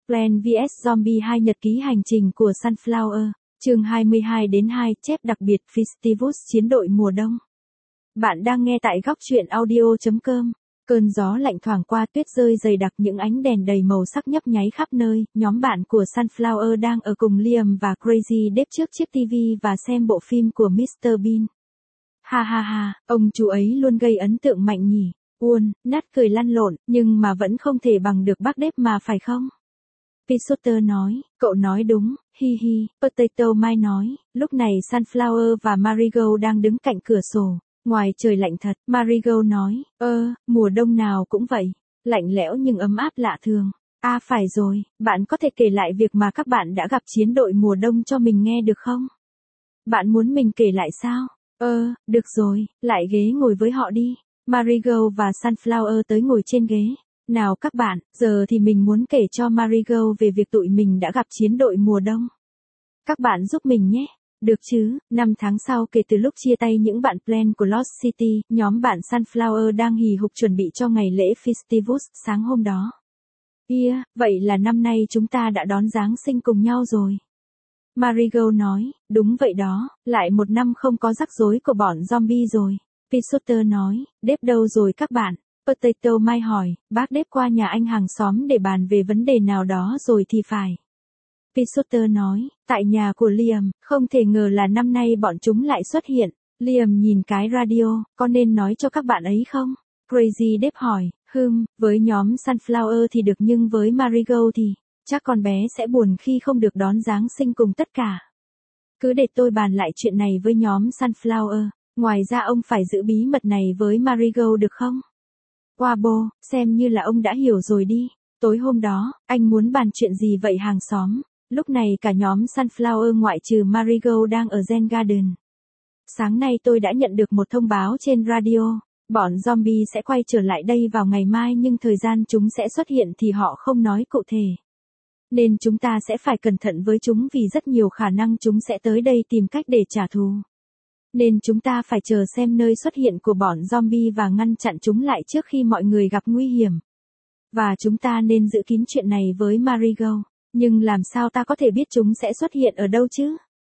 Plant vs Zombie 2 Nhật ký hành trình của Sunflower, chương 22-2 chép đặc biệt Festivus chiến đội mùa đông. Bạn đang nghe tại góc truyện audio.com. Cơn gió lạnh thoảng qua, tuyết rơi dày đặc, những ánh đèn đầy màu sắc nhấp nháy khắp nơi. Nhóm bạn của Sunflower đang ở cùng Liam và Crazy Dave trước chiếc TV và xem bộ phim của Mr. Bean. Ha ha ha, ông chú ấy luôn gây ấn tượng mạnh nhỉ. Uôn, nát cười lăn lộn, nhưng mà vẫn không thể bằng được bác Dave mà phải không? Peter nói, cậu nói đúng, hi hi. Potato Mai nói, lúc này Sunflower và Marigold đang đứng cạnh cửa sổ. Ngoài trời lạnh thật, Marigold nói, mùa đông nào cũng vậy, lạnh lẽo nhưng ấm áp lạ thường. À phải rồi, bạn có thể kể lại việc mà các bạn đã gặp chiến đội mùa đông cho mình nghe được không? Bạn muốn mình kể lại sao? Được rồi, lại ghế ngồi với họ đi. Marigold và Sunflower tới ngồi trên ghế. Nào các bạn, giờ thì mình muốn kể cho Marigold về việc tụi mình đã gặp chiến đội mùa đông. Các bạn giúp mình nhé. Được chứ, 5 tháng sau kể từ lúc chia tay những bạn Plant của Lost City, nhóm bạn Sunflower đang hì hục chuẩn bị cho ngày lễ Festivus sáng hôm đó. Vậy là năm nay chúng ta đã đón Giáng sinh cùng nhau rồi. Marigold nói, đúng vậy đó, lại một năm không có rắc rối của bọn zombie rồi. Peter nói, Dave đâu rồi các bạn? Potato Mai hỏi, bác Dave qua nhà anh hàng xóm để bàn về vấn đề nào đó rồi thì phải. Peter nói, tại nhà của Liam, không thể ngờ là năm nay bọn chúng lại xuất hiện. Liam nhìn cái radio, có nên nói cho các bạn ấy không? Crazy Dave hỏi, với nhóm Sunflower thì được nhưng với Marigold thì, chắc con bé sẽ buồn khi không được đón Giáng sinh cùng tất cả. Cứ để tôi bàn lại chuyện này với nhóm Sunflower, ngoài ra ông phải giữ bí mật này với Marigold được không? Wabo, xem như là ông đã hiểu rồi đi. Tối hôm đó, anh muốn bàn chuyện gì vậy hàng xóm? Lúc này cả nhóm Sunflower ngoại trừ Marigold đang ở Zen Garden. Sáng nay tôi đã nhận được một thông báo trên radio. Bọn zombie sẽ quay trở lại đây vào ngày mai nhưng thời gian chúng sẽ xuất hiện thì họ không nói cụ thể. Nên chúng ta sẽ phải cẩn thận với chúng vì rất nhiều khả năng chúng sẽ tới đây tìm cách để trả thù. Nên chúng ta phải chờ xem nơi xuất hiện của bọn zombie và ngăn chặn chúng lại trước khi mọi người gặp nguy hiểm. Và chúng ta nên giữ kín chuyện này với Marigold. Nhưng làm sao ta có thể biết chúng sẽ xuất hiện ở đâu chứ?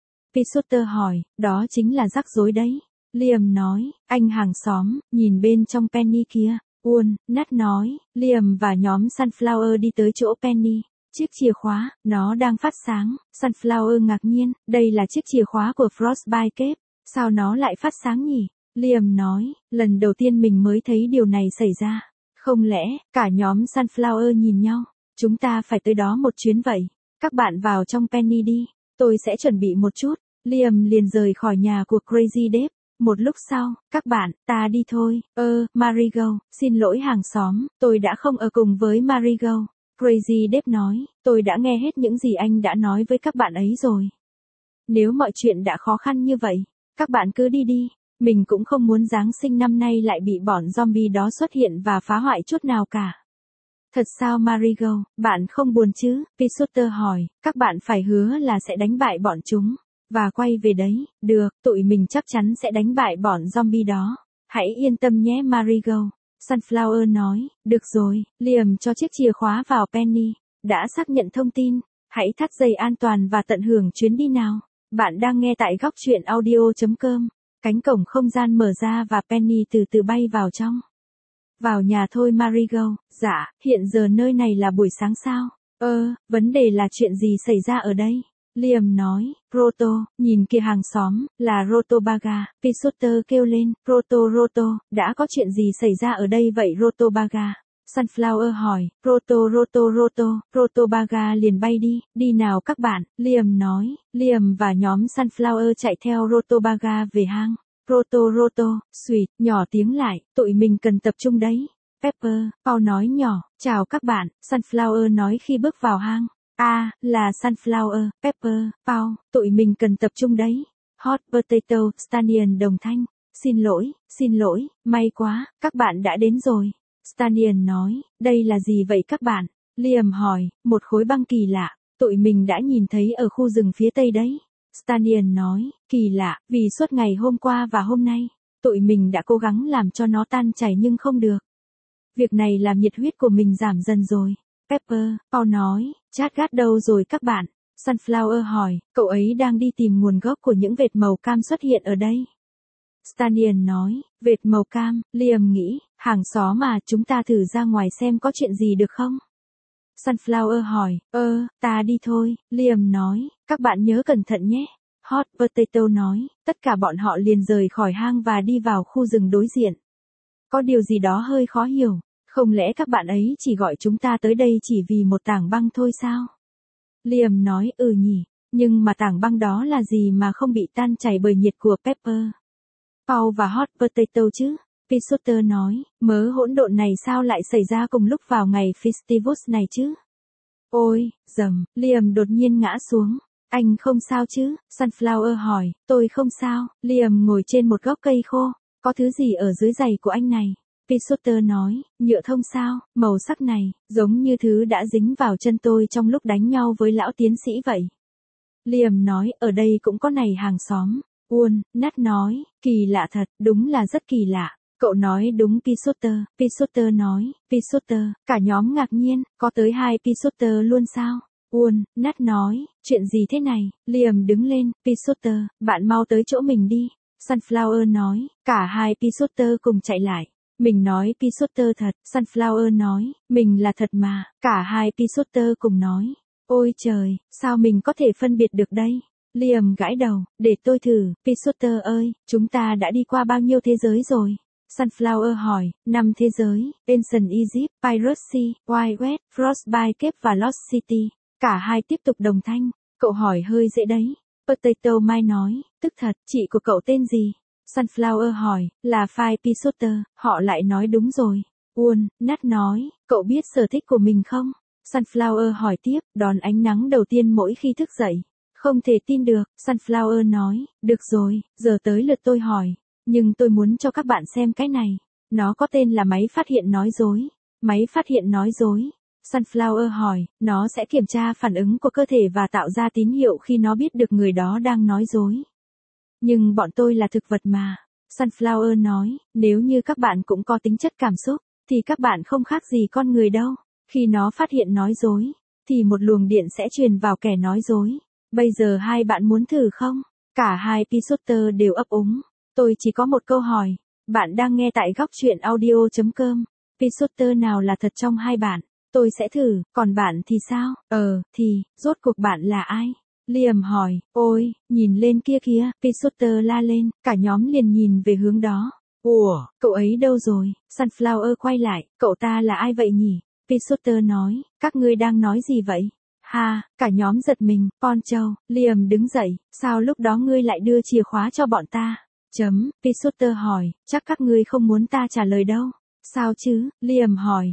Peter hỏi, đó chính là rắc rối đấy. Liam nói, anh hàng xóm, nhìn bên trong Penny kia. Nat nói, Liam và nhóm Sunflower đi tới chỗ Penny. Chiếc chìa khóa, nó đang phát sáng. Sunflower ngạc nhiên, đây là chiếc chìa khóa của Frostbite Cave. Sao nó lại phát sáng nhỉ? Liam nói, lần đầu tiên mình mới thấy điều này xảy ra. Không lẽ, cả nhóm Sunflower nhìn nhau? Chúng ta phải tới đó một chuyến vậy. Các bạn vào trong Penny đi. Tôi sẽ chuẩn bị một chút. Liam liền rời khỏi nhà của Crazy Dave. Một lúc sau, các bạn, ta đi thôi. Marigold, xin lỗi hàng xóm, tôi đã không ở cùng với Marigold. Crazy Dave nói, tôi đã nghe hết những gì anh đã nói với các bạn ấy rồi. Nếu mọi chuyện đã khó khăn như vậy, các bạn cứ đi đi. Mình cũng không muốn Giáng sinh năm nay lại bị bọn zombie đó xuất hiện và phá hoại chút nào cả. Thật sao Marigold, bạn không buồn chứ? Peter hỏi, các bạn phải hứa là sẽ đánh bại bọn chúng. Và quay về đấy, được, tụi mình chắc chắn sẽ đánh bại bọn zombie đó. Hãy yên tâm nhé Marigold. Sunflower nói, được rồi, Liam cho chiếc chìa khóa vào Penny. Đã xác nhận thông tin, hãy thắt dây an toàn và tận hưởng chuyến đi nào. Bạn đang nghe tại góc truyện audio.com. Cánh cổng không gian mở ra và Penny từ từ bay vào trong. Vào nhà thôi Marigold, dạ, hiện giờ nơi này là buổi sáng sao? Vấn đề là chuyện gì xảy ra ở đây? Liam nói, Roto, nhìn kìa hàng xóm, là Rotobaga. Peter kêu lên, Roto, đã có chuyện gì xảy ra ở đây vậy Rotobaga? Sunflower hỏi, Rotobaga liền bay đi nào các bạn, Liam nói. Liam và nhóm Sunflower chạy theo Rotobaga về hang. Roto, Sweet, nhỏ tiếng lại, tụi mình cần tập trung đấy. Pepper, Paul nói nhỏ, chào các bạn, Sunflower nói khi bước vào hang. Là Sunflower, Pepper, Paul, tụi mình cần tập trung đấy. Hot Potato, Stanion đồng thanh. Xin lỗi, may quá, các bạn đã đến rồi. Stanion nói, đây là gì vậy các bạn? Liam hỏi, một khối băng kỳ lạ, tụi mình đã nhìn thấy ở khu rừng phía tây đấy. Stanion nói, kỳ lạ, vì suốt ngày hôm qua và hôm nay, tụi mình đã cố gắng làm cho nó tan chảy nhưng không được. Việc này làm nhiệt huyết của mình giảm dần rồi. Pepper, Paul nói, Chadgat đâu rồi các bạn? Sunflower hỏi, cậu ấy đang đi tìm nguồn gốc của những vệt màu cam xuất hiện ở đây. Stanian nói, vệt màu cam, Liam nghĩ, hàng xóm mà chúng ta thử ra ngoài xem có chuyện gì được không? Sunflower hỏi, ta đi thôi, Liam nói, các bạn nhớ cẩn thận nhé. Hot Potato nói, tất cả bọn họ liền rời khỏi hang và đi vào khu rừng đối diện. Có điều gì đó hơi khó hiểu, không lẽ các bạn ấy chỉ gọi chúng ta tới đây chỉ vì một tảng băng thôi sao? Liam nói, nhỉ, nhưng mà tảng băng đó là gì mà không bị tan chảy bởi nhiệt của Pepper, Paul và Hot Potato chứ? Pisotter nói, mớ hỗn độn này sao lại xảy ra cùng lúc vào ngày Festivus này chứ? Ôi, Liam đột nhiên ngã xuống. Anh không sao chứ? Sunflower hỏi, tôi không sao. Liam ngồi trên một gốc cây khô. Có thứ gì ở dưới giày của anh này? Pisotter nói, nhựa thông sao? Màu sắc này, giống như thứ đã dính vào chân tôi trong lúc đánh nhau với lão tiến sĩ vậy. Liam nói, ở đây cũng có này hàng xóm. Nat nói, kỳ lạ thật, đúng là rất kỳ lạ. Cậu nói đúng Pisotter. Pisotter nói, Pisotter, cả nhóm ngạc nhiên, có tới 2 Pisotter luôn sao? Nat nói, chuyện gì thế này? Liam đứng lên, Pisotter, bạn mau tới chỗ mình đi. Sunflower nói, cả 2 Pisotter cùng chạy lại. Mình nói Pisotter thật, Sunflower nói, mình là thật mà, cả 2 Pisotter cùng nói. Ôi trời, sao mình có thể phân biệt được đây? Liam gãi đầu, để tôi thử, Pisotter ơi, chúng ta đã đi qua bao nhiêu thế giới rồi? Sunflower hỏi, 5 thế giới, Ancient Egypt, Pirate Sea, Wild West, Frostbite Cave và Lost City. Cả hai tiếp tục đồng thanh, cậu hỏi hơi dễ đấy. Potato Mai nói, tức thật, chị của cậu tên gì? Sunflower hỏi, là Phi Pisotter, họ lại nói đúng rồi. Nat nói, cậu biết sở thích của mình không? Sunflower hỏi tiếp, đón ánh nắng đầu tiên mỗi khi thức dậy. Không thể tin được, Sunflower nói, được rồi, giờ tới lượt tôi hỏi. Nhưng tôi muốn cho các bạn xem cái này. Nó có tên là máy phát hiện nói dối. Máy phát hiện nói dối. Sunflower hỏi, nó sẽ kiểm tra phản ứng của cơ thể và tạo ra tín hiệu khi nó biết được người đó đang nói dối. Nhưng bọn tôi là thực vật mà. Sunflower nói, nếu như các bạn cũng có tính chất cảm xúc, thì các bạn không khác gì con người đâu. Khi nó phát hiện nói dối, thì một luồng điện sẽ truyền vào kẻ nói dối. Bây giờ hai bạn muốn thử không? Cả 2 Pisotter đều ấp úng. Tôi chỉ có một câu hỏi. Bạn đang nghe tại góc truyện audio.com. Pisotter nào là thật trong hai bạn? Tôi sẽ thử, còn bạn thì sao? Thì, rốt cuộc bạn là ai? Liam hỏi, ôi, nhìn lên kia kìa, Pisotter la lên, cả nhóm liền nhìn về hướng đó. Ủa, cậu ấy đâu rồi? Sunflower quay lại, cậu ta là ai vậy nhỉ? Pisotter nói, các ngươi đang nói gì vậy? Cả nhóm giật mình, Poncho, Liam đứng dậy, sao lúc đó ngươi lại đưa chìa khóa cho bọn ta? Pisotter hỏi, chắc các ngươi không muốn ta trả lời đâu. Sao chứ? Liam hỏi,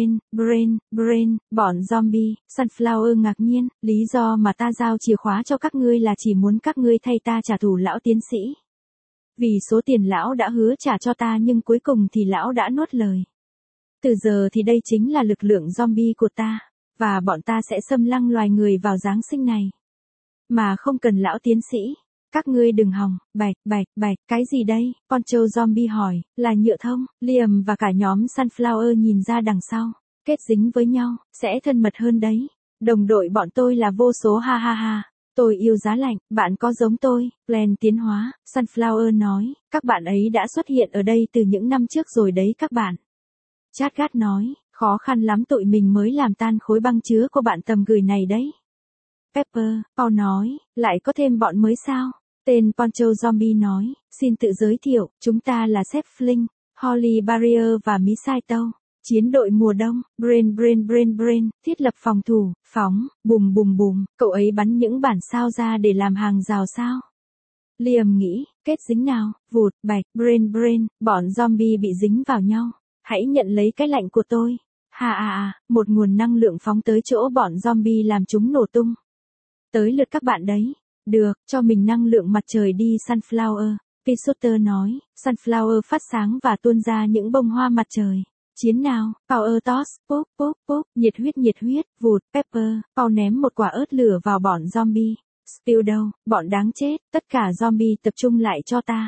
Brain, bọn zombie. Sunflower ngạc nhiên, lý do mà ta giao chìa khóa cho các ngươi là chỉ muốn các ngươi thay ta trả thù lão tiến sĩ. Vì số tiền lão đã hứa trả cho ta nhưng cuối cùng thì lão đã nuốt lời. Từ giờ thì đây chính là lực lượng zombie của ta, và bọn ta sẽ xâm lăng loài người vào Giáng sinh này. Mà không cần lão tiến sĩ. Các ngươi đừng hòng, bạch, cái gì đây? Poncho zombie hỏi, là nhựa thông. Liam và cả nhóm Sunflower nhìn ra đằng sau. Kết dính với nhau, sẽ thân mật hơn đấy. Đồng đội bọn tôi là vô số ha. Tôi yêu giá lạnh, bạn có giống tôi, Plan tiến hóa. Sunflower nói, các bạn ấy đã xuất hiện ở đây từ những năm trước rồi đấy các bạn. Chadgat nói, khó khăn lắm tụi mình mới làm tan khối băng chứa của bạn tầm gửi này đấy. Pepper, Paul nói, lại có thêm bọn mới sao? Tên Poncho Zombie nói, xin tự giới thiệu, chúng ta là Seth Flynn, Holly Barrier và Misaito. Chiến đội mùa đông, Brain, thiết lập phòng thủ, phóng, bùm, cậu ấy bắn những bản sao ra để làm hàng rào sao? Liam nghĩ, kết dính nào, vụt, bạch, Brain, bọn zombie bị dính vào nhau. Hãy nhận lấy cái lạnh của tôi. Một nguồn năng lượng phóng tới chỗ bọn zombie làm chúng nổ tung. Tới lượt các bạn đấy. Được, cho mình năng lượng mặt trời đi Sunflower. Pisotter nói, Sunflower phát sáng và tuôn ra những bông hoa mặt trời. Chiến nào, Power Toss, pop, nhiệt huyết, vụt, Pepper, Paul ném một quả ớt lửa vào bọn zombie. Spill đâu, bọn đáng chết, tất cả zombie tập trung lại cho ta.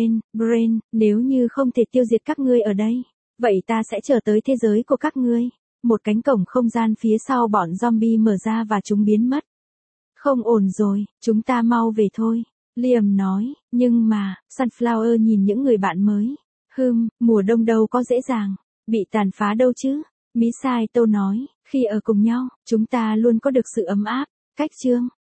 Brain, nếu như không thể tiêu diệt các ngươi ở đây, vậy ta sẽ trở tới thế giới của các ngươi. một cánh cổng không gian phía sau bọn zombie mở ra và chúng biến mất. Không ổn rồi, chúng ta mau về thôi. Liam nói, nhưng mà, Sunflower nhìn những người bạn mới. Mùa đông đâu có dễ dàng, bị tàn phá đâu chứ. Misato nói, khi ở cùng nhau, chúng ta luôn có được sự ấm áp. Cách chương